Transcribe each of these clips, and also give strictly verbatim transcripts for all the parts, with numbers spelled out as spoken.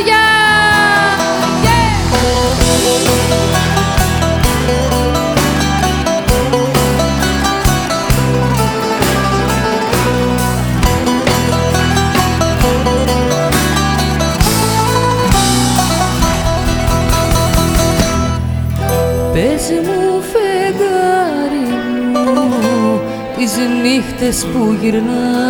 παιδιά! Πες μου φεγγάρι μου τις νύχτες που γυρνά,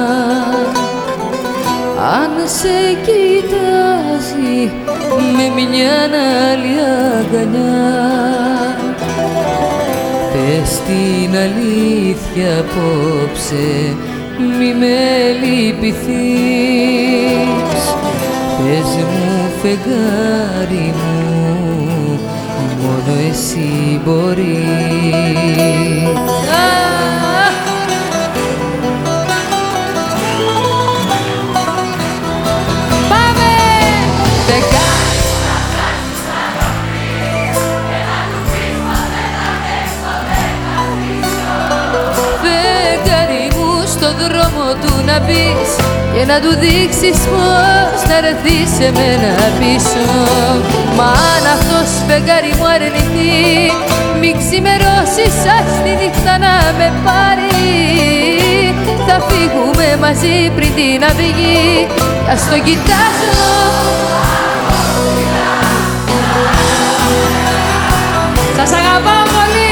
αν σε κοιτάζει με μια άλλη αγκαλιά. Πες την αλήθεια απόψε, μη με λυπηθείς. Πες μου φεγγάρι μου, μόνο εσύ μπορείς. Πάμε! Φεγγάρι μου να ψάξεις να το βρεις και να του πεις πως δεν θα αντέξω, δεν θα πείσω. Φεγγάρι μου στον δρόμο του να μπεις και να του δείξεις πως θα έρθει σε μένα πίσω. Μα αν αυτός φεγγάρι μου αρνηθεί, μη ξημερώσει σαν στη νύχτα να με πάρει. Θα φύγουμε μαζί πριν την αυγή, ας το κοιτάζω. Σας αγαπάω πολύ!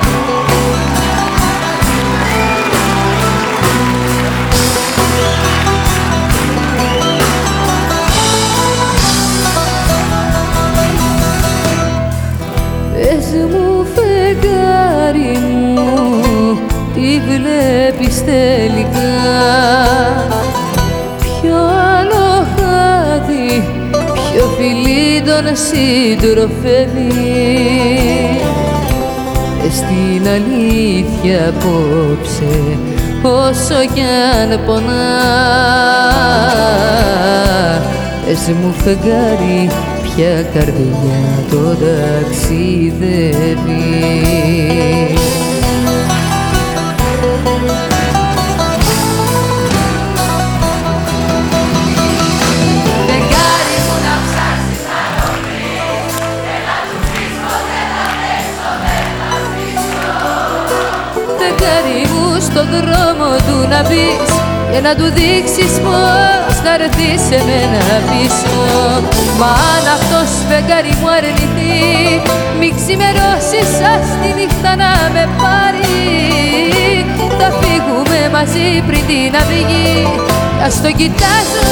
Πες μου φεγγάρι μου, τι βλέπεις τελικά? Ποιο άλλο χάδι, ποιο φιλί τον συντροφεύει? Πες την αλήθεια απόψε, όσο κι αν πονά. Πες μου φεγγάρι, ποια καρδιά το ταξιδεύει? Φεγγάρι μου να ψάξεις να το βρεις και να του πεις πως δεν θα αντέξω, δεν θα πείσω. Φεγγάρι μου στον δρόμο του να μπεις και να του δείξεις πως θα έρθει σε μένα πίσω. Μα αν αυτός φεγγάρι μου αρνηθεί, μη ξημερώσει σαν στη νύχτα να με πάρει. Θα φύγουμε μαζί πριν την αυγή, ας το κοιτάζω.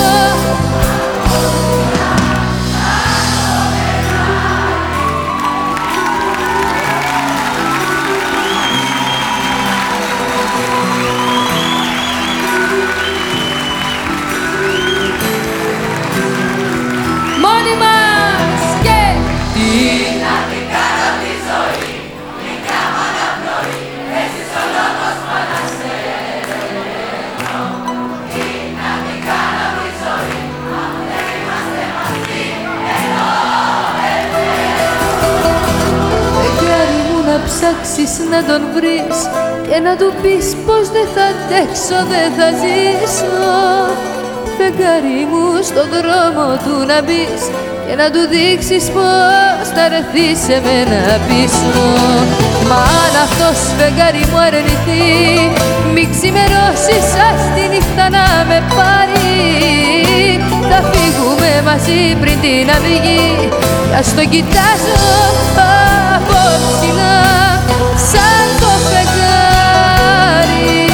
Ψάξεις να τον βρεις και να του πεις πως δεν θα αντέξω, δεν θα ζήσω. Φεγγάρι μου στον δρόμο του να μπεις και να του δείξεις πως θα έρθει σε μένα πίσω. Μα αν αυτός φεγγάρι μου αρνηθεί, μη ξημερώσει σαν στη νύχτα να με πάρει. Θα φύγουμε μαζί πριν την αυγή, ας το κοιτάζω από ψηλά σαν το φεγγάρι.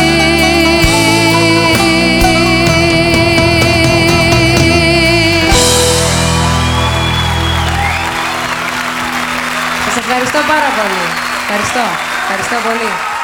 Σας ευχαριστώ πάρα πολύ. Ευχαριστώ. Ευχαριστώ πολύ.